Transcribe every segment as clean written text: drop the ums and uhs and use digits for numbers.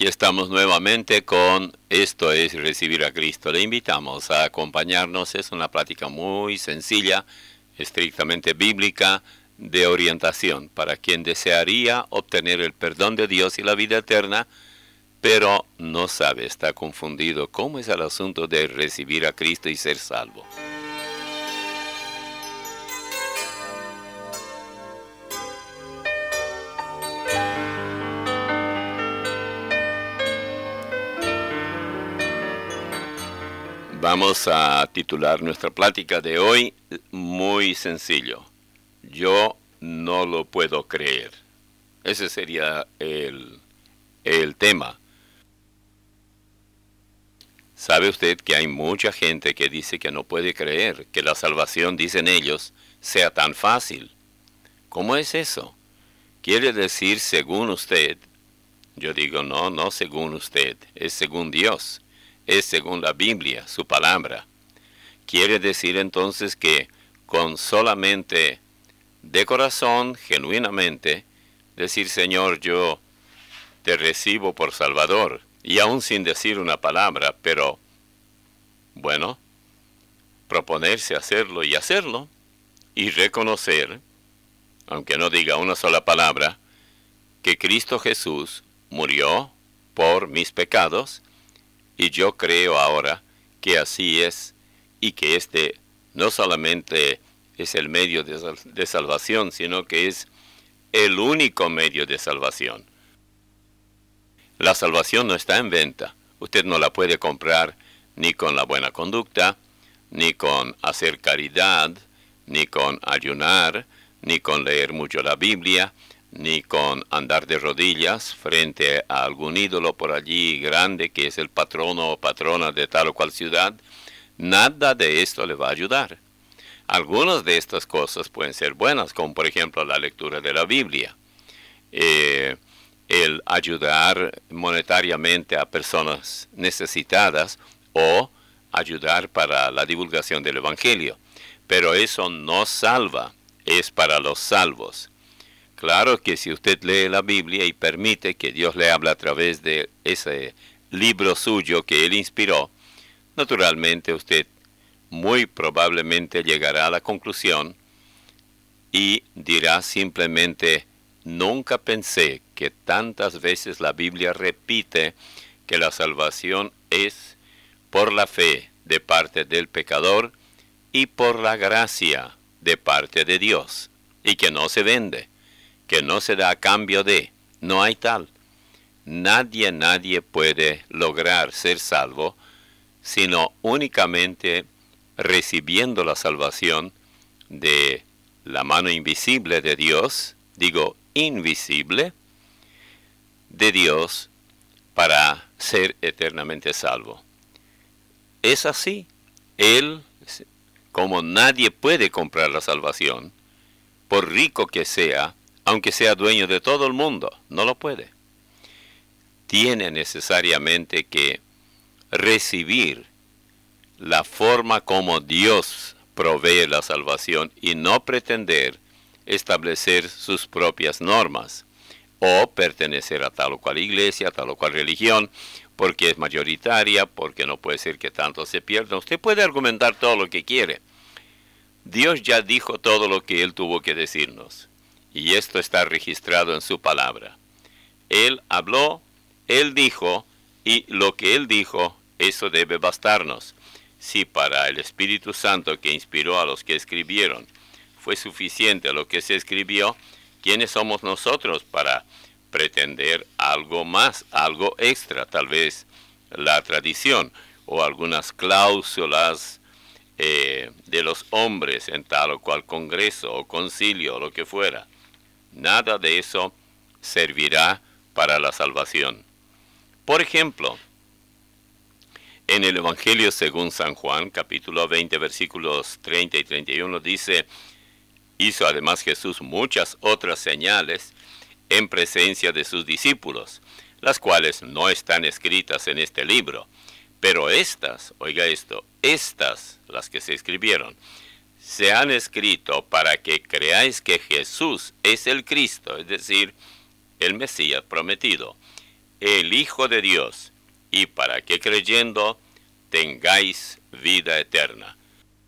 Aquí estamos nuevamente con Esto es Recibir a Cristo. Le invitamos a acompañarnos. Es una plática muy sencilla, estrictamente bíblica, de orientación para quien desearía obtener el perdón de Dios y la vida eterna, pero no sabe, está confundido cómo es el asunto de recibir a Cristo y ser salvo. Vamos a titular nuestra plática de hoy muy sencillo. Yo no lo puedo creer. Ese sería el tema. ¿Sabe usted que hay mucha gente que dice que no puede creer que la salvación, dicen ellos, sea tan fácil? ¿Cómo es eso? ¿Quiere decir según usted? Yo digo no, no según usted, es según Dios. Es según la Biblia, su palabra. Quiere decir entonces que con solamente de corazón, genuinamente, decir Señor, yo te recibo por Salvador, y aún sin decir una palabra, pero, bueno, proponerse hacerlo y hacerlo, y reconocer, aunque no diga una sola palabra, que Cristo Jesús murió por mis pecados, y yo creo ahora que así es, y que este no solamente es el medio de salvación, sino que es el único medio de salvación. La salvación no está en venta. Usted no la puede comprar ni con la buena conducta, ni con hacer caridad, ni con ayunar, ni con leer mucho la Biblia, ni con andar de rodillas frente a algún ídolo por allí grande que es el patrono o patrona de tal o cual ciudad. Nada de esto le va a ayudar. Algunas de estas cosas pueden ser buenas, como por ejemplo la lectura de la Biblia, el ayudar monetariamente a personas necesitadas o ayudar para la divulgación del Evangelio. Pero eso no salva, es para los salvos. Claro que si usted lee la Biblia y permite que Dios le hable a través de ese libro suyo que Él inspiró, naturalmente usted muy probablemente llegará a la conclusión y dirá simplemente, nunca pensé que tantas veces la Biblia repite que la salvación es por la fe de parte del pecador y por la gracia de parte de Dios, y que no se vende, que no se da a cambio de, no hay tal. Nadie puede lograr ser salvo, sino únicamente recibiendo la salvación de la mano invisible de Dios, digo invisible, de Dios para ser eternamente salvo. Es así. Él, como nadie puede comprar la salvación, por rico que sea, aunque sea dueño de todo el mundo, no lo puede. Tiene necesariamente que recibir la forma como Dios provee la salvación y no pretender establecer sus propias normas o pertenecer a tal o cual iglesia, a tal o cual religión, porque es mayoritaria, porque no puede ser que tanto se pierda. Usted puede argumentar todo lo que quiere. Dios ya dijo todo lo que Él tuvo que decirnos. Y esto está registrado en su palabra. Él habló, Él dijo, y lo que Él dijo, eso debe bastarnos. Si para el Espíritu Santo que inspiró a los que escribieron fue suficiente lo que se escribió, ¿quiénes somos nosotros para pretender algo más, algo extra? Tal vez la tradición o algunas cláusulas de los hombres en tal o cual congreso o concilio o lo que fuera. Nada de eso servirá para la salvación. Por ejemplo, en el Evangelio según San Juan, capítulo 20, versículos 30 y 31, dice, hizo además Jesús muchas otras señales en presencia de sus discípulos, las cuales no están escritas en este libro. Pero estas, oiga esto, estas, las que se escribieron, se han escrito para que creáis que Jesús es el Cristo, es decir, el Mesías prometido, el Hijo de Dios, y para que creyendo tengáis vida eterna.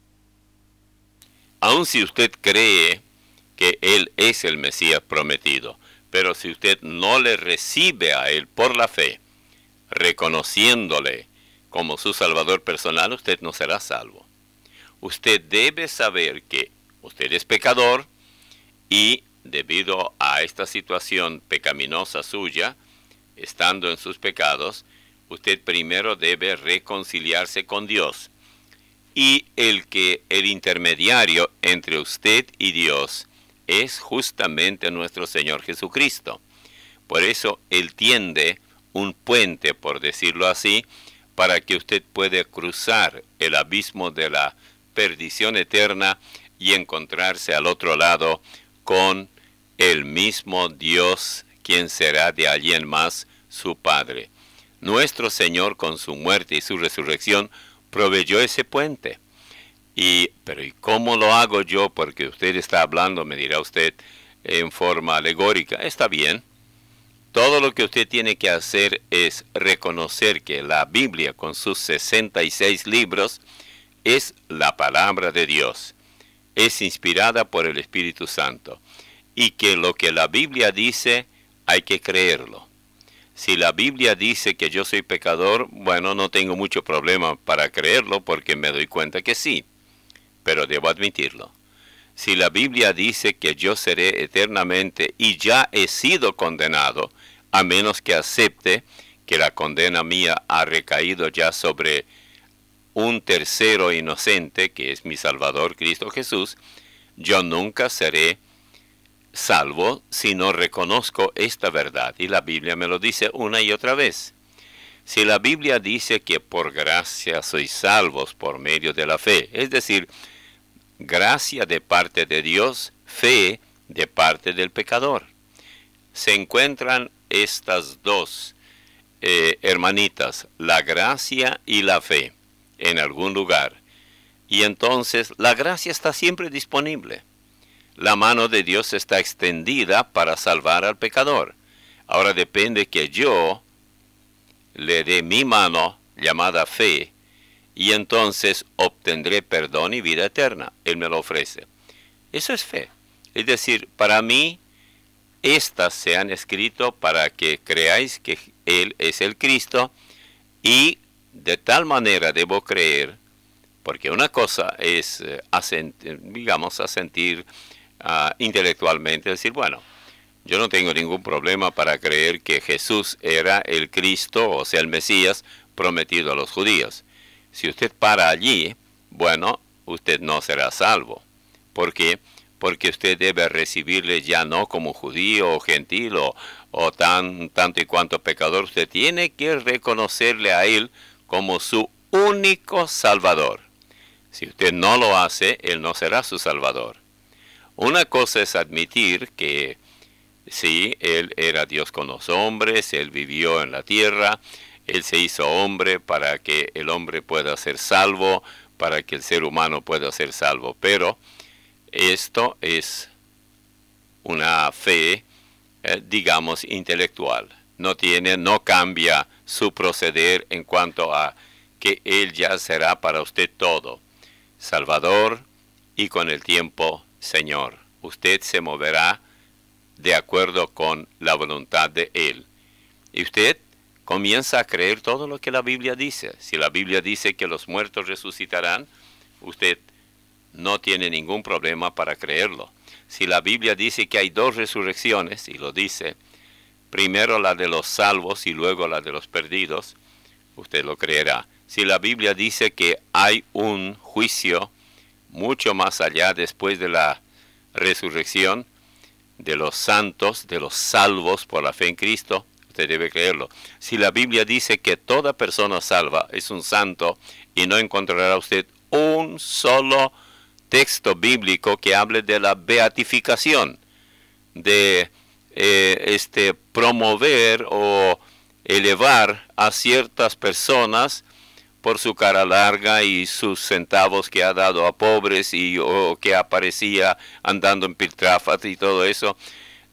Aun si usted cree que Él es el Mesías prometido, pero si usted no le recibe a Él por la fe, reconociéndole como su Salvador personal, usted no será salvo. Usted debe saber que usted es pecador y debido a esta situación pecaminosa suya, estando en sus pecados, usted primero debe reconciliarse con Dios. Y el intermediario entre usted y Dios es justamente nuestro Señor Jesucristo. Por eso Él tiende un puente, por decirlo así, para que usted pueda cruzar el abismo de la perdición eterna y encontrarse al otro lado con el mismo Dios, quien será de allí en más su Padre. Nuestro Señor, con su muerte y su resurrección, proveyó ese puente. Pero ¿y cómo lo hago yo? Porque usted está hablando, me dirá usted, en forma alegórica. Está bien. Todo lo que usted tiene que hacer es reconocer que la Biblia, con sus 66 libros, es la palabra de Dios. Es inspirada por el Espíritu Santo. Y que lo que la Biblia dice, hay que creerlo. Si la Biblia dice que yo soy pecador, bueno, no tengo mucho problema para creerlo porque me doy cuenta que sí, pero debo admitirlo. Si la Biblia dice que yo seré eternamente y ya he sido condenado, a menos que acepte que la condena mía ha recaído ya sobre un tercero inocente, que es mi Salvador, Cristo Jesús, yo nunca seré salvo si no reconozco esta verdad. Y la Biblia me lo dice una y otra vez. Si la Biblia dice que por gracia sois salvos por medio de la fe, es decir, gracia de parte de Dios, fe de parte del pecador. Se encuentran estas dos hermanitas, la gracia y la fe, en algún lugar. Y entonces la gracia está siempre disponible. La mano de Dios está extendida para salvar al pecador. Ahora depende que yo le dé mi mano, llamada fe, y entonces obtendré perdón y vida eterna. Él me lo ofrece. Eso es fe. Es decir, para mí, estas se han escrito para que creáis que Él es el Cristo, y de tal manera debo creer, porque una cosa es asentir intelectualmente, decir, bueno, yo no tengo ningún problema para creer que Jesús era el Cristo, o sea, el Mesías prometido a los judíos. Si usted para allí, bueno, usted no será salvo. ¿Por qué? Porque usted debe recibirle ya no como judío o gentil o tanto y cuanto pecador. Usted tiene que reconocerle a Él como su único Salvador. Si usted no lo hace, Él no será su Salvador. Una cosa es admitir que sí, Él era Dios con los hombres, Él vivió en la tierra, Él se hizo hombre para que el hombre pueda ser salvo, para que el ser humano pueda ser salvo. Pero esto es una fe, digamos, intelectual. No cambia su proceder en cuanto a que Él ya será para usted todo. Salvador y con el tiempo Señor. Usted se moverá de acuerdo con la voluntad de Él. Y usted comienza a creer todo lo que la Biblia dice. Si la Biblia dice que los muertos resucitarán, usted no tiene ningún problema para creerlo. Si la Biblia dice que hay dos resurrecciones, y lo dice, primero la de los salvos y luego la de los perdidos, usted lo creerá. Si la Biblia dice que hay un juicio mucho más allá después de la resurrección de los santos, de los salvos por la fe en Cristo, usted debe creerlo. Si la Biblia dice que toda persona salva es un santo y no encontrará usted un solo texto bíblico que hable de la beatificación, de promover o elevar a ciertas personas por su cara larga y sus centavos que ha dado a pobres o que aparecía andando en piltrafas y todo eso.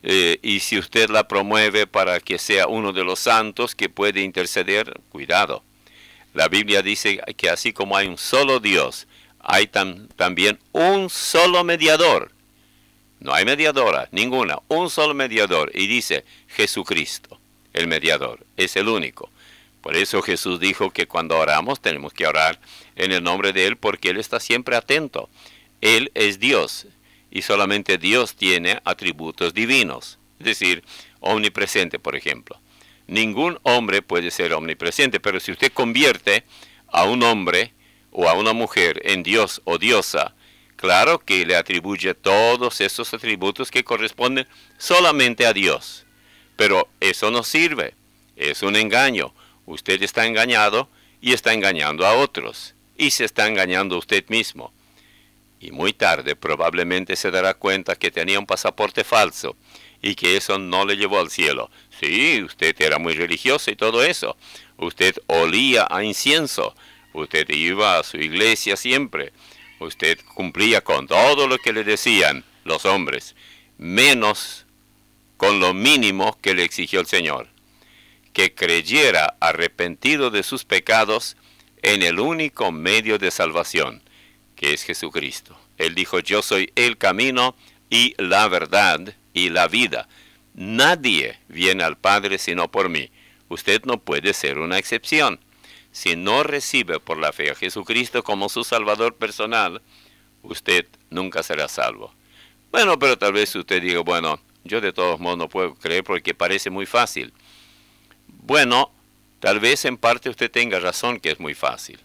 y si usted la promueve para que sea uno de los santos que puede interceder, cuidado. La Biblia dice que así como hay un solo Dios, hay también un solo mediador. No hay mediadora, ninguna, un solo mediador. Y dice Jesucristo, el mediador, es el único. Por eso Jesús dijo que cuando oramos tenemos que orar en el nombre de Él porque Él está siempre atento. Él es Dios y solamente Dios tiene atributos divinos. Es decir, omnipresente, por ejemplo. Ningún hombre puede ser omnipresente, pero si usted convierte a un hombre o a una mujer en Dios o diosa, claro que le atribuye todos esos atributos que corresponden solamente a Dios. Pero eso no sirve, es un engaño. Usted está engañado y está engañando a otros. Y se está engañando a usted mismo. Y muy tarde probablemente se dará cuenta que tenía un pasaporte falso y que eso no le llevó al cielo. Sí, usted era muy religioso y todo eso. Usted olía a incienso. Usted iba a su iglesia siempre. Usted cumplía con todo lo que le decían los hombres, menos con lo mínimo que le exigió el Señor. Que creyera arrepentido de sus pecados en el único medio de salvación, que es Jesucristo. Él dijo, yo soy el camino y la verdad y la vida. Nadie viene al Padre sino por mí. Usted no puede ser una excepción. Si no recibe por la fe a Jesucristo como su Salvador personal, usted nunca será salvo. Bueno, pero tal vez usted diga, bueno, yo de todos modos no puedo creer porque parece muy fácil. Bueno, tal vez en parte usted tenga razón que es muy fácil.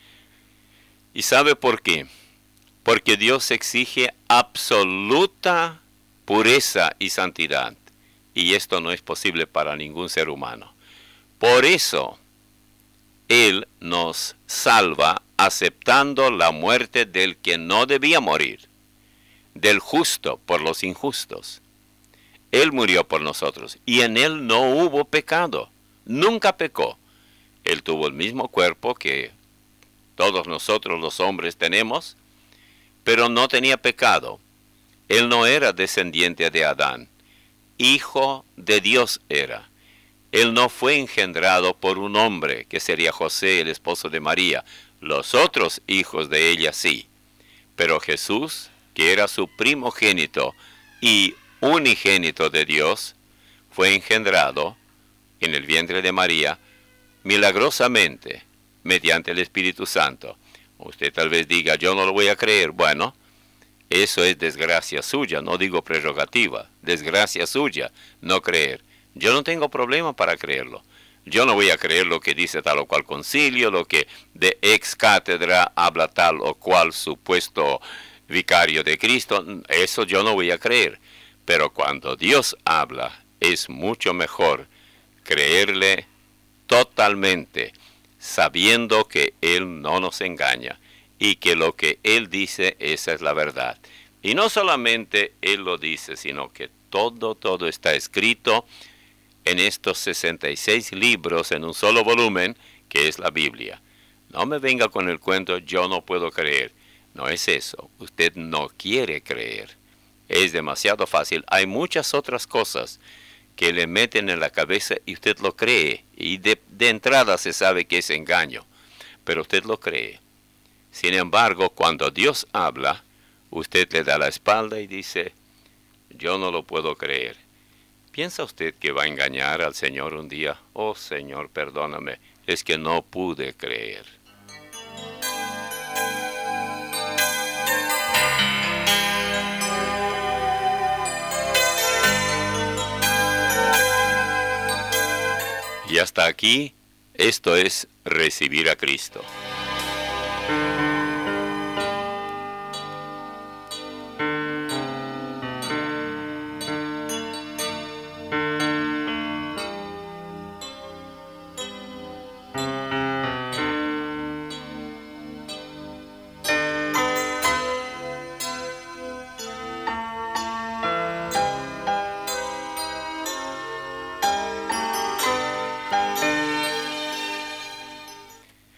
¿Y sabe por qué? Porque Dios exige absoluta pureza y santidad. Y esto no es posible para ningún ser humano. Por eso, Él nos salva aceptando la muerte del que no debía morir, del justo por los injustos. Él murió por nosotros y en Él no hubo pecado. Nunca pecó. Él tuvo el mismo cuerpo que todos nosotros los hombres tenemos, pero no tenía pecado. Él no era descendiente de Adán. Hijo de Dios era. Él no fue engendrado por un hombre, que sería José, el esposo de María. Los otros hijos de ella sí. Pero Jesús, que era su primogénito y unigénito de Dios, fue engendrado en el vientre de María milagrosamente, mediante el Espíritu Santo. Usted tal vez diga, yo no lo voy a creer. Bueno, eso es desgracia suya, no digo prerrogativa. Desgracia suya, no creer. Yo no tengo problema para creerlo. Yo no voy a creer lo que dice tal o cual concilio, lo que de ex cátedra habla tal o cual supuesto vicario de Cristo. Eso yo no voy a creer. Pero cuando Dios habla, es mucho mejor creerle totalmente, sabiendo que Él no nos engaña y que lo que Él dice, esa es la verdad. Y no solamente Él lo dice, sino que todo está escrito en estos 66 libros en un solo volumen, que es la Biblia. No me venga con el cuento, yo no puedo creer. No es eso, usted no quiere creer. Es demasiado fácil. Hay muchas otras cosas que le meten en la cabeza y usted lo cree. Y de entrada se sabe que es engaño, pero usted lo cree. Sin embargo, cuando Dios habla, usted le da la espalda y dice, yo no lo puedo creer. ¿Piensa usted que va a engañar al Señor un día? Oh Señor, perdóname, es que no pude creer. Y hasta aquí, esto es recibir a Cristo.